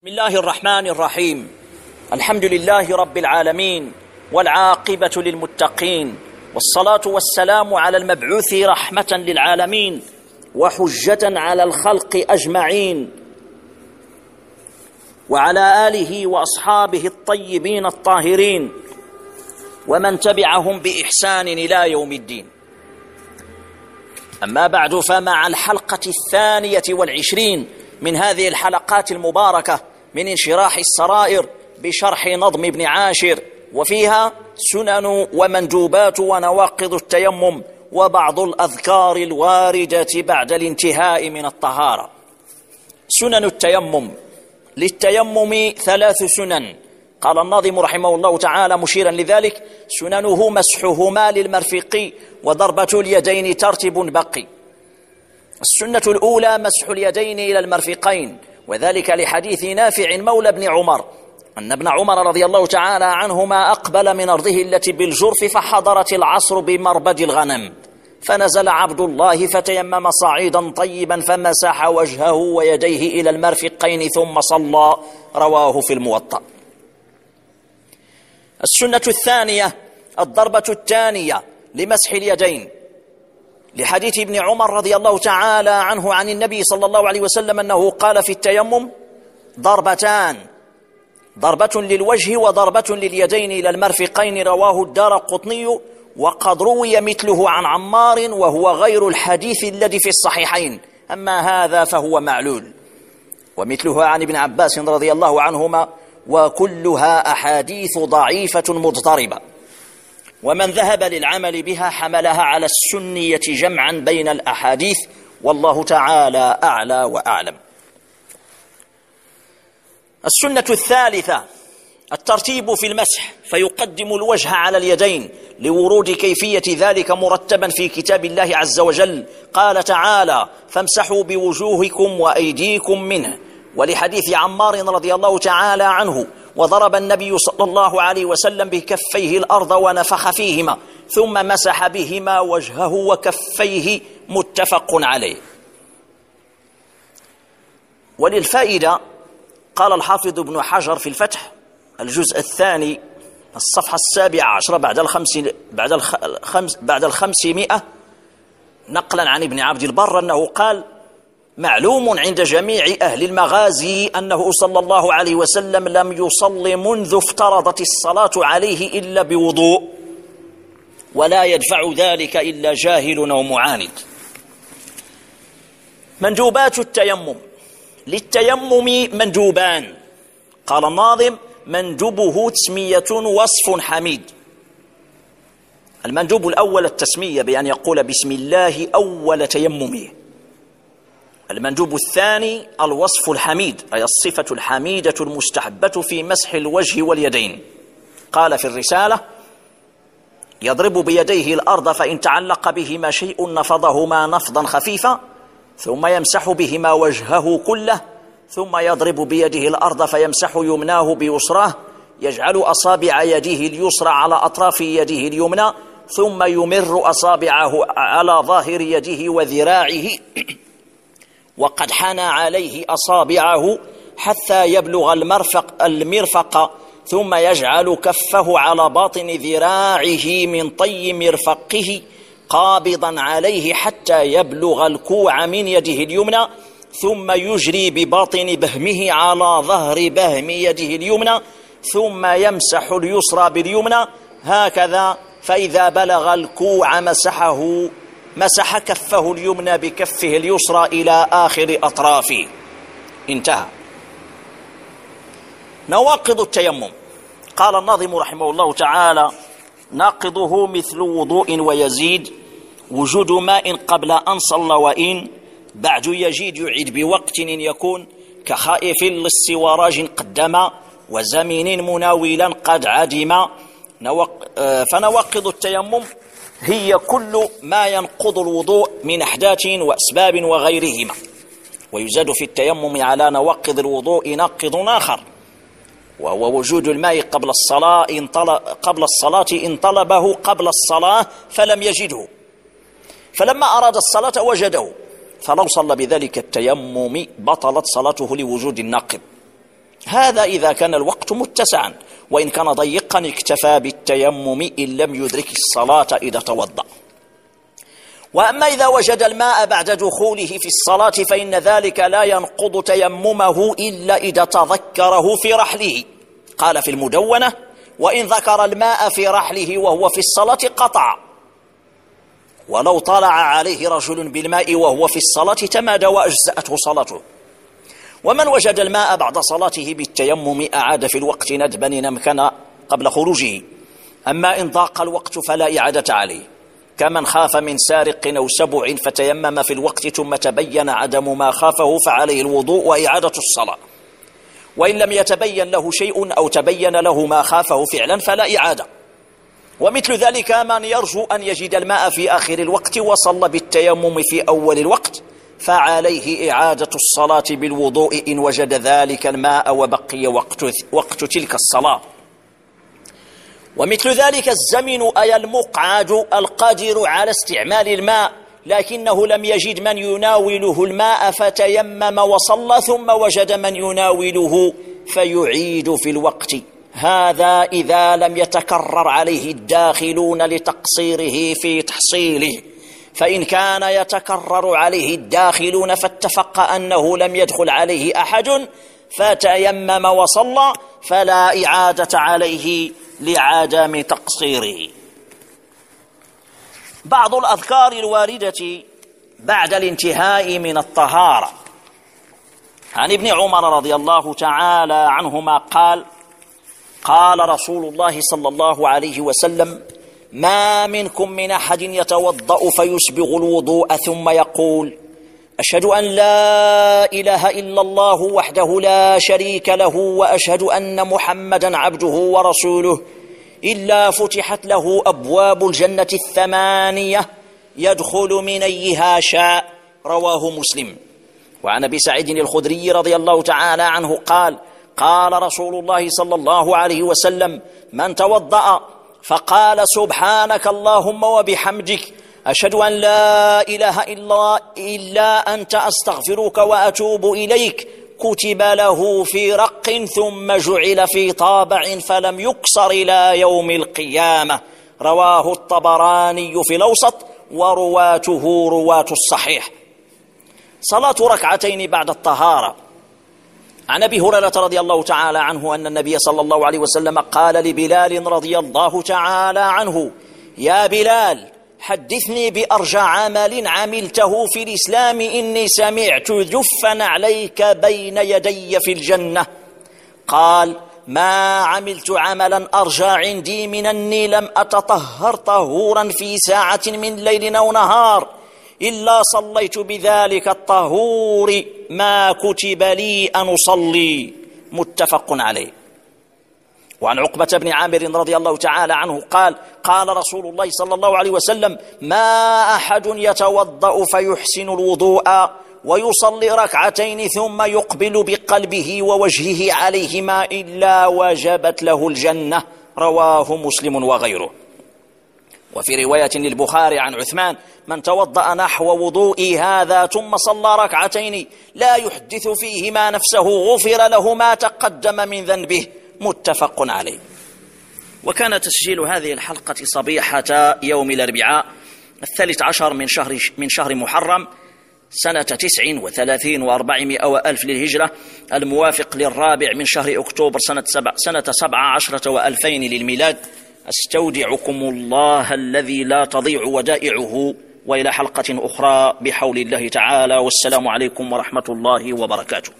بسم الله الرحمن الرحيم. الحمد لله رب العالمين، والعاقبة للمتقين، والصلاة والسلام على المبعوث رحمة للعالمين وحجة على الخلق أجمعين، وعلى آله وأصحابه الطيبين الطاهرين ومن تبعهم بإحسان إلى يوم الدين. أما بعد، فمع الحلقة 22 من هذه الحلقات المباركة من انشراح السرائر بشرح نظم ابن عاشر، وفيها سنن ومندوبات ونواقض التيمم وبعض الأذكار الواردة بعد الانتهاء من الطهارة. سنن التيمم: للتيمم 3 سنن، قال الناظم رحمه الله تعالى مشيرا لذلك: سننه مسحهما للمرفق وضربة اليدين ترتب بقي. السنة الأولى مسح اليدين إلى المرفقين، وذلك لحديث نافع مولى ابن عمر أن ابن عمر رضي الله تعالى عنهما أقبل من أرضه التي بالجرف فحضرت العصر بمربد الغنم، فنزل عبد الله فتيمم صعيدا طيبا فمسح وجهه ويديه إلى المرفقين ثم صلى، رواه في الموطأ. السنة الثانية الضربة الثانية لمسح اليدين، لحديث ابن عمر رضي الله تعالى عنه عن النبي صلى الله عليه وسلم أنه قال في التيمم: ضربتان، ضربة للوجه وضربة لليدين إلى المرفقين، رواه الدارقطني. وقد روي مثله عن عمار وهو غير الحديث الذي في الصحيحين، أما هذا فهو معلول. ومثلها عن ابن عباس رضي الله عنهما، وكلها أحاديث ضعيفة مضطربة. ومن ذهب للعمل بها حملها على السنية جمعا بين الأحاديث، والله تعالى أعلى وأعلم. السنة الثالثة الترتيب في المسح، فيقدم الوجه على اليدين لورود كيفية ذلك مرتبا في كتاب الله عز وجل، قال تعالى: فامسحوا بوجوهكم وأيديكم منه. ولحديث عمار رضي الله تعالى عنه: وضرب النبي صلى الله عليه وسلم بكفيه الأرض ونفخ فيهما ثم مسح بهما وجهه وكفيه، متفق عليه. وللفائدة قال الحافظ ابن حجر في الفتح الجزء الثاني الصفحة 17 بعد 500 نقلا عن ابن عبد البر أنه قال: معلوم عند جميع أهل المغازي أنه صلى الله عليه وسلم لم يصل منذ افترضت الصلاة عليه إلا بوضوء، ولا يدفع ذلك إلا جاهل أو معاند. مندوبات التيمم: للتيمم مندوبان، قال الناظم: مندوبه تسمية وصف حميد. المندوب الأول التسمية بأن يقول بسم الله أول تيممه. المندوب الثاني الوصف الحميد، أي الصفة الحميدة المستحبة في مسح الوجه واليدين. قال في الرسالة: يضرب بيديه الأرض فإن تعلق بهما شيء نفضهما نفضا خفيفا، ثم يمسح بهما وجهه كله، ثم يضرب بيده الأرض فيمسح يمناه بيسراه، يجعل أصابع يده اليسرى على أطراف يده اليمنى، ثم يمر أصابعه على ظاهر يده وذراعه وقد حنى عليه أصابعه حتى يبلغ المرفق، ثم يجعل كفه على باطن ذراعه من طي مرفقه قابضا عليه حتى يبلغ الكوع من يده اليمنى، ثم يجري بباطن بهمه على ظهر بهم يده اليمنى، ثم يمسح اليسرى باليمنى هكذا، فإذا بلغ الكوع مسح كفه اليمنى بكفه اليسرى إلى آخر أطرافه. انتهى. نواقض التيمم: قال الناظم رحمه الله تعالى: ناقضه مثل وضوء ويزيد، وجود ماء قبل أن صلى، وإن بعد يجيد يعيد بوقت يكون، كخائف للسواراج قدم، وزمين مناولا قد عدم. فنواقض التيمم هي كل ما ينقض الوضوء من أحداث وأسباب وغيرهما. ويزاد في التيمم على نواقض الوضوء ناقض آخر، وهو وجود الماء قبل الصلاة إن طلبه قبل الصلاة فلم يجده، فلما أراد الصلاة وجده، فلو صلى بذلك التيمم بطلت صلاته لوجود الناقض. هذا إذا كان الوقت متسعا، وإن كان ضيقا اكتفى بالتيمم إن لم يدرك الصلاة إذا توضأ. وأما إذا وجد الماء بعد دخوله في الصلاة فإن ذلك لا ينقض تيممه إلا إذا تذكره في رحله. قال في المدونة: وإن ذكر الماء في رحله وهو في الصلاة قطع، ولو طلع عليه رجل بالماء وهو في الصلاة تمادى وأجزأته صلاته. ومن وجد الماء بعد صلاته بالتيمم أعاد في الوقت ندبا إن أمكن قبل خروجه. أما إن ضاق الوقت فلا إعادة عليه، كمن خاف من سارق أو سبع فتيمم في الوقت ثم تبين عدم ما خافه فعليه الوضوء وإعادة الصلاة. وإن لم يتبين له شيء أو تبين له ما خافه فعلا فلا إعادة. ومثل ذلك من يرجو أن يجد الماء في آخر الوقت وصلى بالتيمم في أول الوقت فعليه إعادة الصلاة بالوضوء إن وجد ذلك الماء وبقي وقت تلك الصلاة. ومثل ذلك الزمن أي المقعد القادر على استعمال الماء لكنه لم يجد من يناوله الماء فتيمم وصلى ثم وجد من يناوله فيعيد في الوقت. هذا إذا لم يتكرر عليه الداخلون لتقصيره في تحصيله، فإن كان يتكرر عليه الداخلون فاتفق أنه لم يدخل عليه أحد فتيمم وصلى فلا إعادة عليه لعدم تقصيره. بعض الأذكار الواردة بعد الانتهاء من الطهارة. عن ابن عمر رضي الله تعالى عنهما قال: قال رسول الله صلى الله عليه وسلم: ما منكم من أحد يتوضأ فيسبغ الوضوء ثم يقول: أشهد أن لا إله إلا الله وحده لا شريك له وأشهد أن محمدا عبده ورسوله إلا فتحت له أبواب الجنة 8 يدخل من أيها شاء. رواه مسلم. وعن أبي سعيد الخدري رضي الله تعالى عنه قال: قال رسول الله صلى الله عليه وسلم: من توضأ فقال سبحانك اللهم وبحمدك أشهد أن لا إله إلا أنت أستغفرك وأتوب إليك كتب له في رق ثم جعل في طابع فلم يكسر إلى يوم القيامة. رواه الطبراني في الأوسط ورواته رواة الصحيح. صلاة ركعتين بعد الطهارة. عن أبي هريرة رضي الله تعالى عنه أن النبي صلى الله عليه وسلم قال لبلال رضي الله تعالى عنه: يا بلال حدثني بأرجى عمل عملته في الإسلام إني سمعت جفا عليك بين يدي في الجنة. قال: ما عملت عملا أرجى عندي من أني لم أتطهر طهورا في ساعة من ليل أو نهار إلا صليت بذلك الطهور ما كتب لي أن أصلي. متفق عليه. وعن عقبة بن عامر رضي الله تعالى عنه قال: قال رسول الله صلى الله عليه وسلم: ما أحد يتوضأ فيحسن الوضوء ويصلي ركعتين ثم يقبل بقلبه ووجهه عليهما إلا وجبت له الجنة. رواه مسلم وغيره. وفي رواية للبخاري عن عثمان: من توضأ نحو وضوئي هذا ثم صلى ركعتين لا يحدث فيهما نفسه غفر له ما تقدم من ذنبه. متفق عليه. وكان تسجيل هذه الحلقة صبيحة يوم الأربعاء 13 من شهر محرم سنة 39 و400 وألف للهجرة، الموافق للرابع من شهر أكتوبر سنة 17 و2000 للميلاد. أستودعكم الله الذي لا تضيع ودائعه، وإلى حلقة أخرى بحول الله تعالى، والسلام عليكم ورحمة الله وبركاته.